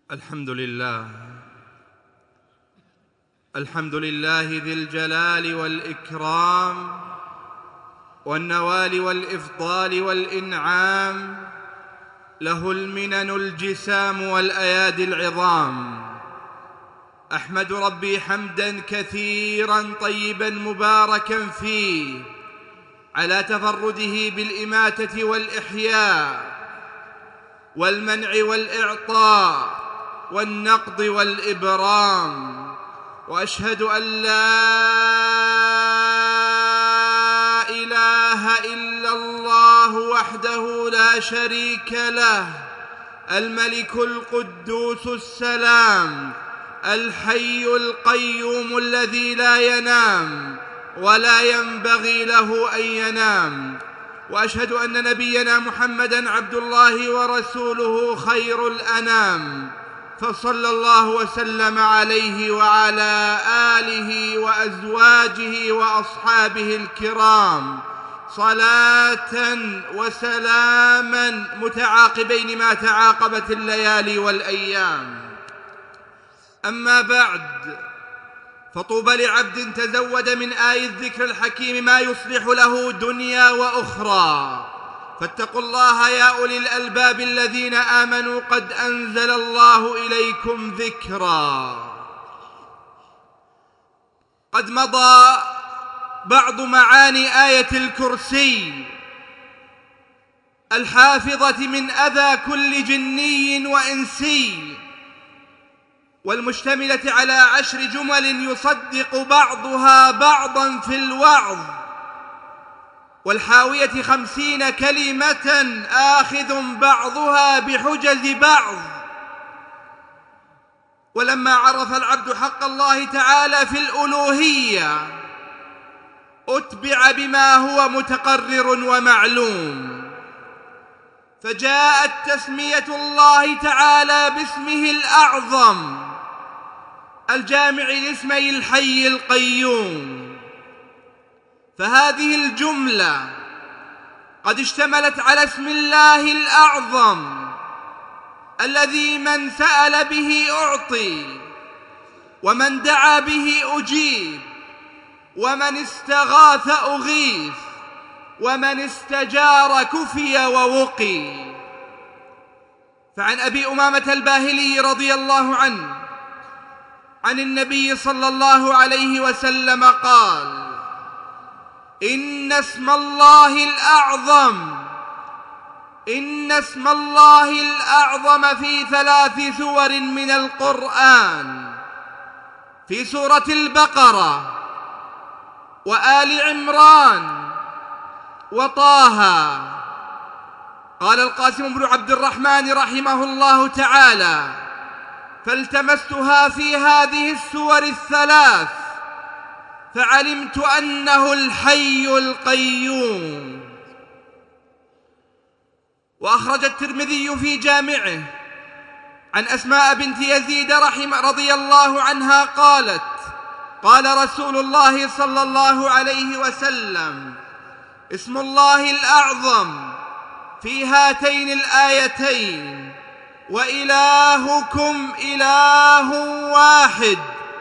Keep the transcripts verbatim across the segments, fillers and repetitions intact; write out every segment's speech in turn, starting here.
الحمد لله الحمد لله ذي الجلال والإكرام والنوال والإفضال والإنعام، له المنن الجسام والأيادي العظام. أحمد ربي حمداً كثيراً طيباً مباركاً فيه على تفرده بالإماتة والإحياء والمنع والإعطاء والنقض والإبرام، وأشهد أن لا إله إلا الله وحده لا شريك له، الملك القدوس السلام الحي القيوم الذي لا ينام ولا ينبغي له أن ينام. وأشهد أن نبينا محمدًا عبد الله ورسوله خير الأنام، فصلى الله وسلم عليه وعلى آله وأزواجه وأصحابه الكرام صلاة وسلاما متعاقبين ما تعاقبت الليالي والأيام. أما بعد، فطوبى لعبد تزود من آي الذكر الحكيم ما يصلح له دنيا وأخرى. فاتقوا الله يا أولي الألباب الذين آمنوا، قد أنزل الله إليكم ذكرا. قد مضى بعض معاني آية الكرسي الحافظة من أذى كل جني وإنسي، والمشتملة على عشر جمل يصدق بعضها بعضا في الوعظ، والحاوية خمسين كلمة آخذ بعضها بحجز بعض. ولما عرف العبد حق الله تعالى في الألوهية أتبع بما هو متقرر ومعلوم، فجاءت تسمية الله تعالى باسمه الأعظم الجامع لاسمي الحي القيوم. فهذه الجملة قد اشتملت على اسم الله الأعظم الذي من سأل به أعطي، ومن دعا به أجيب، ومن استغاث أغيث، ومن استجار كفي ووقي. فعن أبي أمامة الباهلي رضي الله عنه عن النبي صلى الله عليه وسلم قال: إن اسم الله الأعظم إن اسم الله الأعظم في ثلاث سور من القرآن، في سورة البقرة وآل عمران وطه. قال القاسم بن عبد الرحمن رحمه الله تعالى: فالتمستها في هذه السور الثلاث فعلمت أنه الحي القيوم. وأخرج الترمذي في جامعه عن أسماء بنت يزيد رحمه رضي الله عنها قالت: قال رسول الله صلى الله عليه وسلم: اسم الله الأعظم في هاتين الآيتين: وإلهكم إله واحد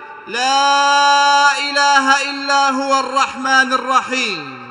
لا إله إلا هو الرحمن الرحيم.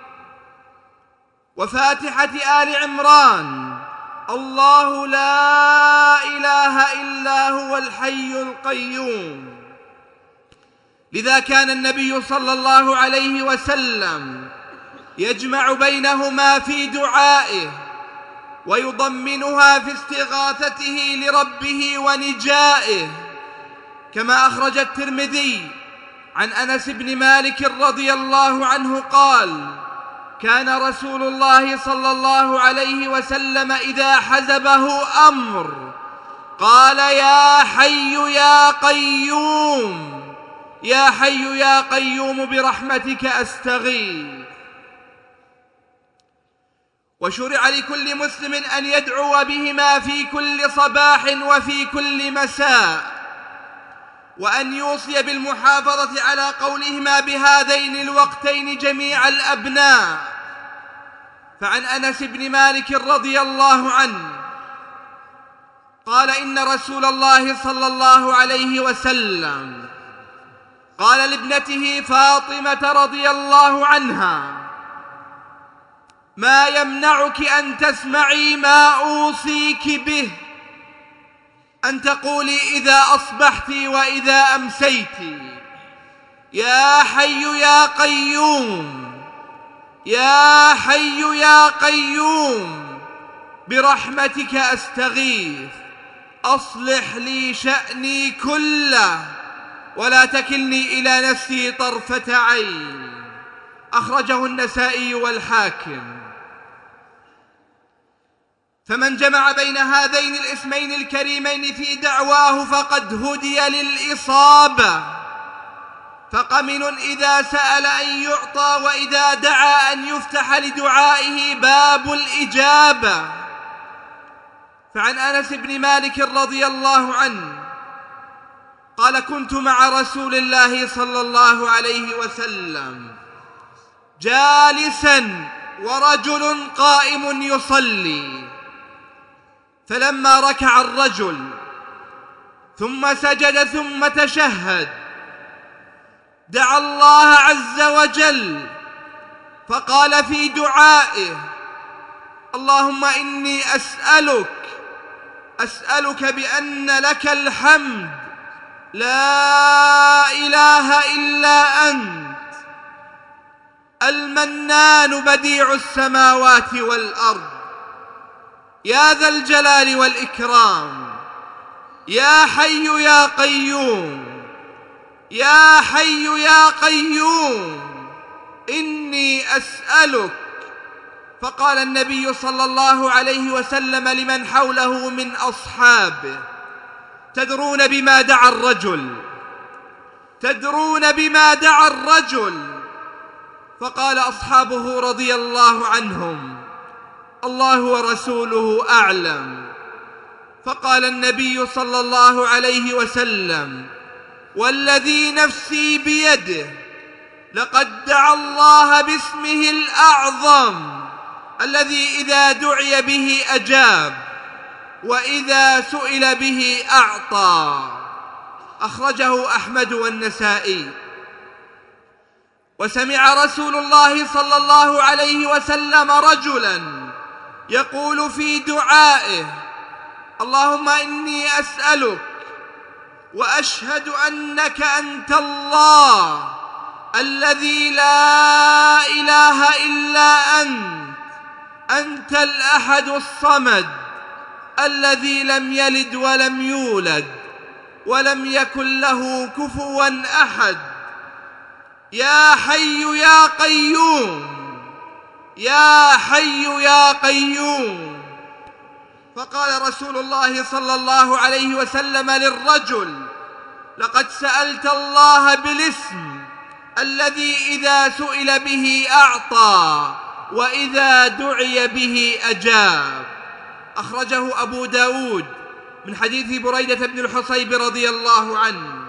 وفاتحة آل عمران: الله لا إله إلا هو الحي القيوم. لذا كان النبي صلى الله عليه وسلم يجمع بينهما في دعائه، ويضمنها في استغاثته لربه ونجائه. كما أخرج الترمذي عن أنس بن مالك رضي الله عنه قال: كان رسول الله صلى الله عليه وسلم إذا حزبه أمر قال: يا حي يا قيوم، يا حي يا قيوم برحمتك أستغيث. وشرع لكل مسلم أن يدعو بهما في كل صباح وفي كل مساء، وأن يوصي بالمحافظة على قولهما بهذين الوقتين جميع الأبناء. فعن أنس بن مالك رضي الله عنه قال إن رسول الله صلى الله عليه وسلم قال لابنته فاطمة رضي الله عنها: ما يمنعك أن تسمعي ما أوصيك به، أن تقولي إذا أصبحت وإذا أمسيت: يا حي يا قيوم، يا حي يا قيوم، برحمتك أستغيث، أصلح لي شأني كله ولا تكلني إلى نفسي طرفة عين. أخرجه النسائي والحاكم. فمن جمع بين هذين الاسمين الكريمين في دعواه فقد هدي للإصابة، فقمن إذا سأل أن يعطى، وإذا دعا أن يفتح لدعائه باب الإجابة. فعن أنس بن مالك رضي الله عنه قال: كنت مع رسول الله صلى الله عليه وسلم جالسا ورجل قائم يصلي، فلما ركع الرجل ثم سجد ثم تشهد دعا الله عز وجل فقال في دعائه: اللهم إني أسألك أسألك بأن لك الحمد لا إله إلا أنت، المنان بديع السماوات والأرض، يا ذا الجلال والإكرام، يا حي يا قيوم، يا حي يا قيوم، إني أسألك. فقال النبي صلى الله عليه وسلم لمن حوله من أصحابه: تدرون بما دعا الرجل؟ تدرون بما دعا الرجل؟ فقال أصحابه رضي الله عنهم: الله ورسوله أعلم. فقال النبي صلى الله عليه وسلم: والذي نفسي بيده لقد دعا الله باسمه الأعظم الذي إذا دعي به أجاب وإذا سئل به أعطى. أخرجه أحمد والنسائي. وسمع رسول الله صلى الله عليه وسلم رجلا يقول في دعائه: اللهم إني أسألك وأشهد أنك أنت الله الذي لا إله إلا أنت، أنت الأحد الصمد الذي لم يلد ولم يولد ولم يكن له كفوا أحد، يا حي يا قيوم، يا حي يا قيوم. فقال رسول الله صلى الله عليه وسلم للرجل: لقد سألت الله بالاسم الذي إذا سئل به أعطى وإذا دعي به أجاب. أخرجه أبو داود من حديث بريدة بن الحصيب رضي الله عنه.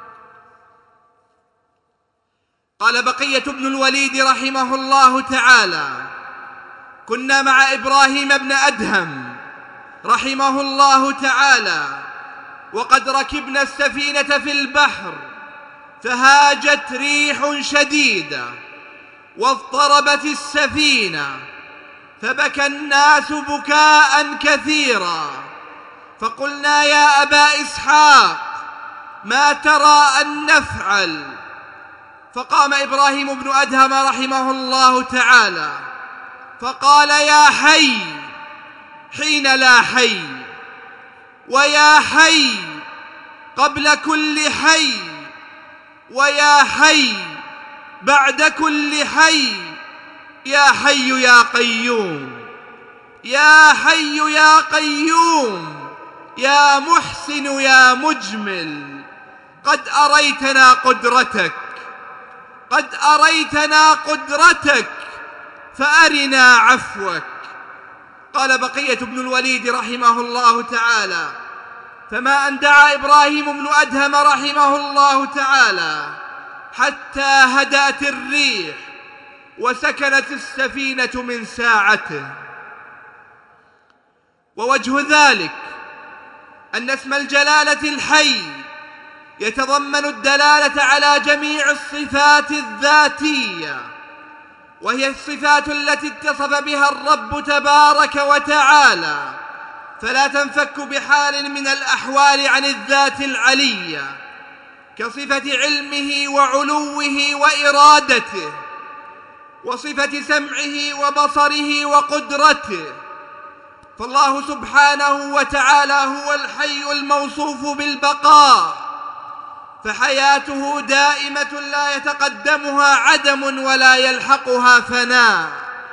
قال بقية بن الوليد رحمه الله تعالى: كنا مع إبراهيم بن أدهم رحمه الله تعالى وقد ركبنا السفينة في البحر، فهاجت ريح شديدة واضطربت السفينة، فبكى الناس بكاء كثيرا، فقلنا: يا أبا إسحاق ما ترى أن نفعل؟ فقام إبراهيم بن أدهم رحمه الله تعالى فقال: يا حي حين لا حي، ويا حي قبل كل حي، ويا حي بعد كل حي، يا حي يا قيوم، يا حي يا قيوم، يا محسن يا مجمل، قد أريتنا قدرتك، قد أريتنا قدرتك، فأرنا عفوك. قال بقية بن الوليد رحمه الله تعالى: فما أن دعا إبراهيم بن أدهم رحمه الله تعالى حتى هدأت الريح وسكنت السفينة من ساعته. ووجه ذلك أن اسم الجلالة الحي يتضمن الدلالة على جميع الصفات الذاتية، وهي الصفات التي اتصف بها الرب تبارك وتعالى، فلا تنفك بحال من الأحوال عن الذات العلية، كصفة علمه وعلوه وإرادته، وصفة سمعه وبصره وقدرته. فالله سبحانه وتعالى هو الحي الموصوف بالبقاء، فحياته دائمة لا يتقدمها عدم ولا يلحقها فناء.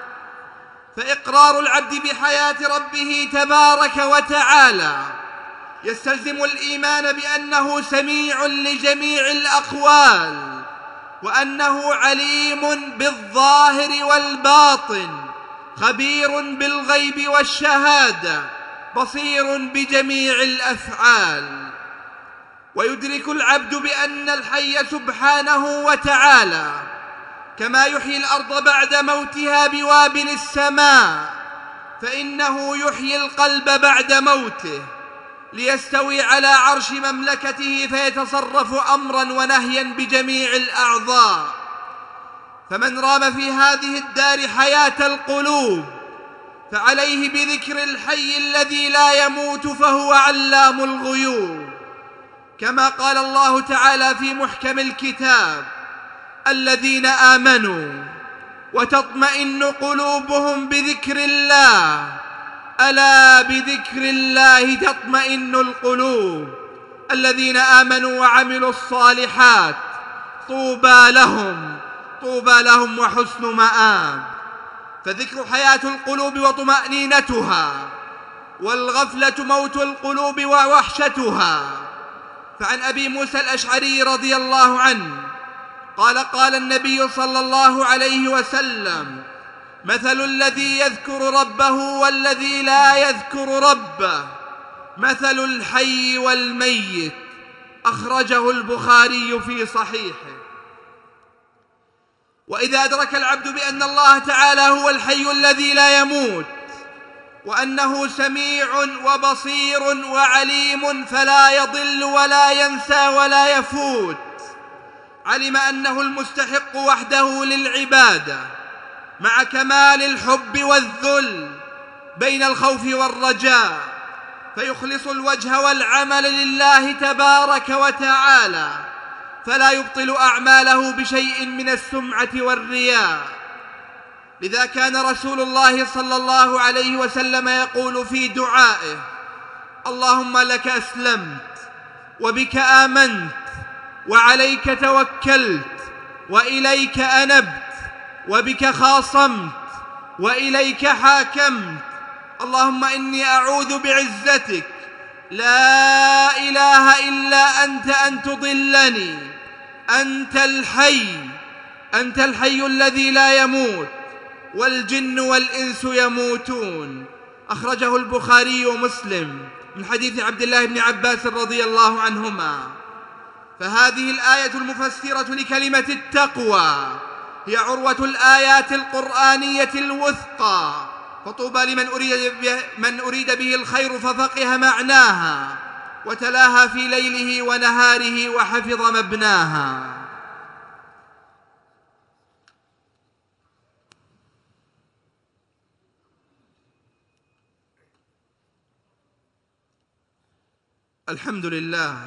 فإقرار العبد بحياة ربه تبارك وتعالى يستلزم الإيمان بأنه سميع لجميع الأقوال، وأنه عليم بالظاهر والباطن، خبير بالغيب والشهادة، بصير بجميع الأفعال. ويدرك العبد بأن الحي سبحانه وتعالى كما يحيي الأرض بعد موتها بوابل السماء، فإنه يحيي القلب بعد موته ليستوي على عرش مملكته فيتصرف أمرا ونهيا بجميع الأعضاء. فمن رام في هذه الدار حياة القلوب فعليه بذكر الحي الذي لا يموت، فهو علام الغيوب، كما قال الله تعالى في محكم الكتاب: الذين آمنوا وتطمئن قلوبهم بذكر الله، ألا بذكر الله تطمئن القلوب، الذين آمنوا وعملوا الصالحات طوبى لهم طوبى لهم وحسن مآب. فذكر حياة القلوب وطمأنينتها، والغفلة موت القلوب ووحشتها. فعن أبي موسى الأشعري رضي الله عنه قال: قال النبي صلى الله عليه وسلم: مثل الذي يذكر ربه والذي لا يذكر ربه مثل الحي والميت. أخرجه البخاري في صحيحه. وإذا أدرك العبد بأن الله تعالى هو الحي الذي لا يموت، وأنه سميع وبصير وعليم فلا يضل ولا ينسى ولا يفوت، علم أنه المستحق وحده للعبادة مع كمال الحب والذل بين الخوف والرجاء، فيخلص الوجه والعمل لله تبارك وتعالى، فلا يبطل أعماله بشيء من السمعة والرياء. لذا كان رسول الله صلى الله عليه وسلم يقول في دعائه: اللهم لك أسلمت وبك آمنت وعليك توكلت وإليك أنبت وبك خاصمت وإليك حاكمت، اللهم إني أعوذ بعزتك لا إله إلا أنت أن تضلني، أنت الحي أنت الحي الذي لا يموت، والجن والإنس يموتون. أخرجه البخاري ومسلم من حديث عبد الله بن عباس رضي الله عنهما. فهذه الآية المفسرة لكلمة التقوى هي عروة الآيات القرآنية الوثقى، فطوبى لمن أريد به, من أريد به الخير ففقه معناها وتلاها في ليله ونهاره وحفظ مبناها. الحمد لله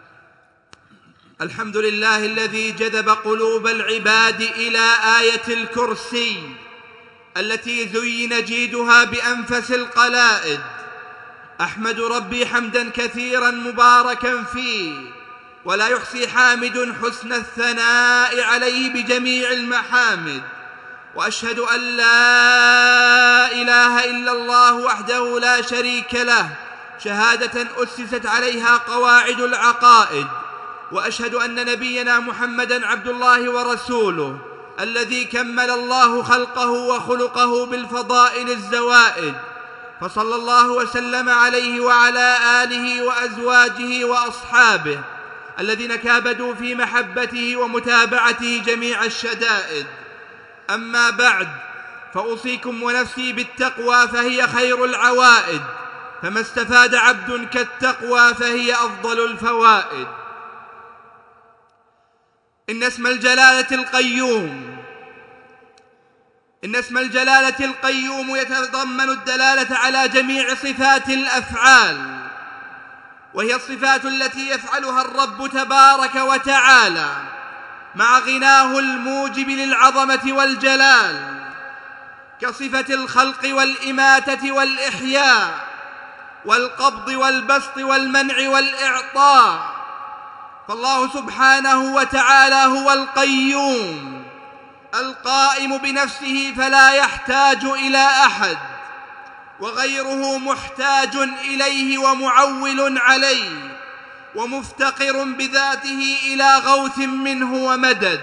الحمد لله الذي جذب قلوب العباد إلى آية الكرسي التي زين جيدها بأنفس القلائد. أحمد ربي حمدا كثيرا مباركا فيه، ولا يحصي حامد حسن الثناء عليه بجميع المحامد. وأشهد أن لا إله إلا الله وحده لا شريك له، شهادة أسست عليها قواعد العقائد. وأشهد أن نبينا محمدًا عبد الله ورسوله، الذي كمل الله خلقه وخلقه بالفضائل الزوائد، فصلى الله وسلم عليه وعلى آله وأزواجه وأصحابه الذين كابدوا في محبته ومتابعته جميع الشدائد. أما بعد، فأوصيكم ونفسي بالتقوى، فهي خير العوائد، فما استفاد عبد كالتقوى فهي أفضل الفوائد. إن اسم الجلالة القيوم إن اسم الجلالة القيوم يتضمن الدلالة على جميع صفات الأفعال، وهي الصفات التي يفعلها الرب تبارك وتعالى مع غناه الموجب للعظمة والجلال، كصفة الخلق والإماتة والإحياء والقبض والبسط والمنع والإعطاء. فالله سبحانه وتعالى هو القيوم القائم بنفسه فلا يحتاج إلى أحد، وغيره محتاج إليه ومعول عليه، ومفتقر بذاته إلى غوث منه ومدد.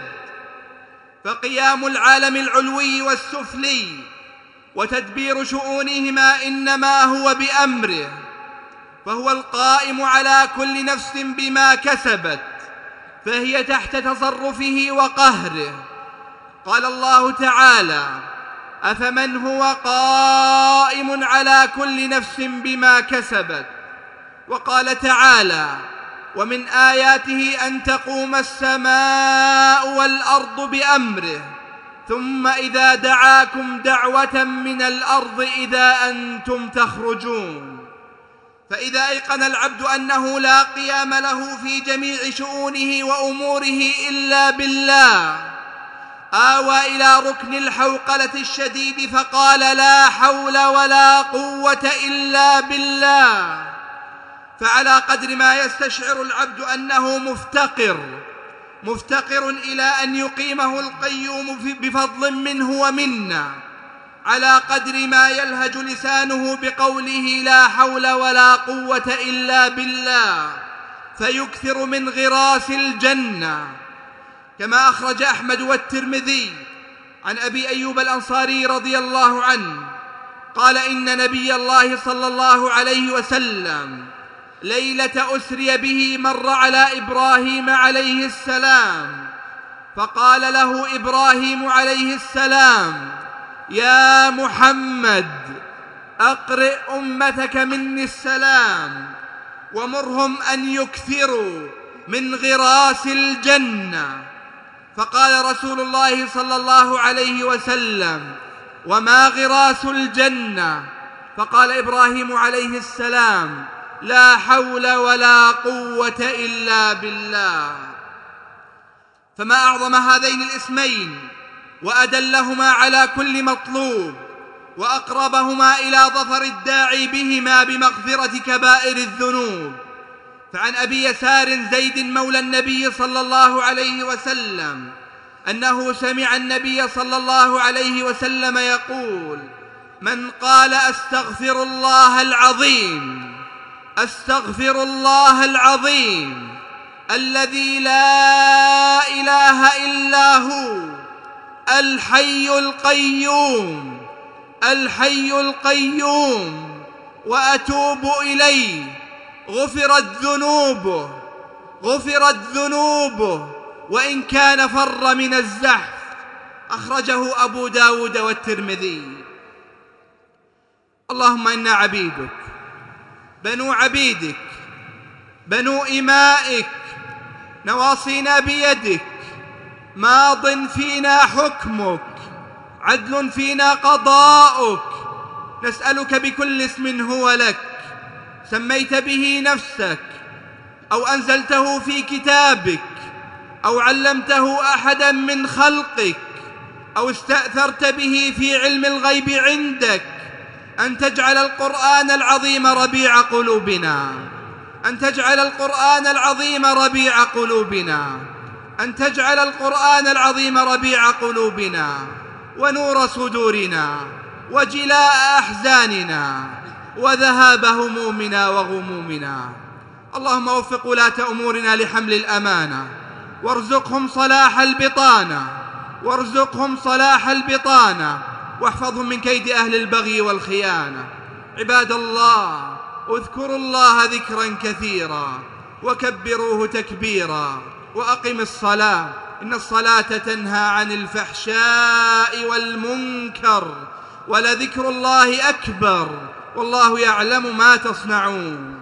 فقيام العالم العلوي والسفلي وتدبير شؤونهما إنما هو بأمره، فهو القائم على كل نفس بما كسبت، فهي تحت تصرفه وقهره. قال الله تعالى: أفمن هو قائم على كل نفس بما كسبت. وقال تعالى: ومن آياته أن تقوم السماء والأرض بأمره ثم إذا دعاكم دعوة من الأرض إذا أنتم تخرجون. فإذا أيقن العبد أنه لا قيام له في جميع شؤونه وأموره إلا بالله، آوى إلى ركن الحوقلة الشديد فقال: لا حول ولا قوة إلا بالله. فعلى قدر ما يستشعر العبد أنه مفتقر مفتقر إلى أن يقيمه القيوم بفضل منه ومنا، على قدر ما يلهج لسانه بقوله لا حول ولا قوة إلا بالله، فيكثر من غراس الجنة. كما أخرج أحمد والترمذي عن أبي أيوب الأنصاري رضي الله عنه قال: إن نبي الله صلى الله عليه وسلم ليلة أسري به مر على إبراهيم عليه السلام، فقال له إبراهيم عليه السلام: يا محمد أقرئ أمتك مني السلام ومرهم أن يكثروا من غراس الجنة. فقال رسول الله صلى الله عليه وسلم: وما غراس الجنة؟ فقال إبراهيم عليه السلام: لا حول ولا قوة إلا بالله. فما أعظم هذين الاسمين وأدلهما على كل مطلوب، وأقربهما إلى ظفر الداعي بهما بمغفرة كبائر الذنوب. فعن أبي يسار زيد مولى النبي صلى الله عليه وسلم أنه سمع النبي صلى الله عليه وسلم يقول: من قال أستغفر الله العظيم أستغفر الله العظيم الذي لا إله إلا هو الحي القيوم الحي القيوم وأتوب إليه غفرت ذنوبه غفرت ذنوبه وإن كان فر من الزحف. أخرجه أبو داود والترمذي. اللهم إنا عبيدك بنو عبيدك بنو إمائك، نواصينا بيدك، ماض فينا حكمك، عدل فينا قضاؤك. نسألك بكل اسم هو لك سميت به نفسك أو أنزلته في كتابك أو علمته أحدا من خلقك أو استأثرت به في علم الغيب عندك، أن تجعل القرآن العظيم ربيع قلوبنا أن تجعل القرآن العظيم ربيع قلوبنا أن تجعل القرآن العظيم ربيع قلوبنا ونور صدورنا وجلاء أحزاننا وذهاب همومنا وغمومنا. اللهم وفق ولاة أمورنا لحمل الأمانة، وارزقهم صلاح البطانة وارزقهم صلاح البطانة واحفظهم من كيد أهل البغي والخيانة. عباد الله، اذكروا الله ذكرا كثيرا وكبروه تكبيرا، وأقم الصلاة إن الصلاة تنهى عن الفحشاء والمنكر، ولذكر الله أكبر والله يعلم ما تصنعون.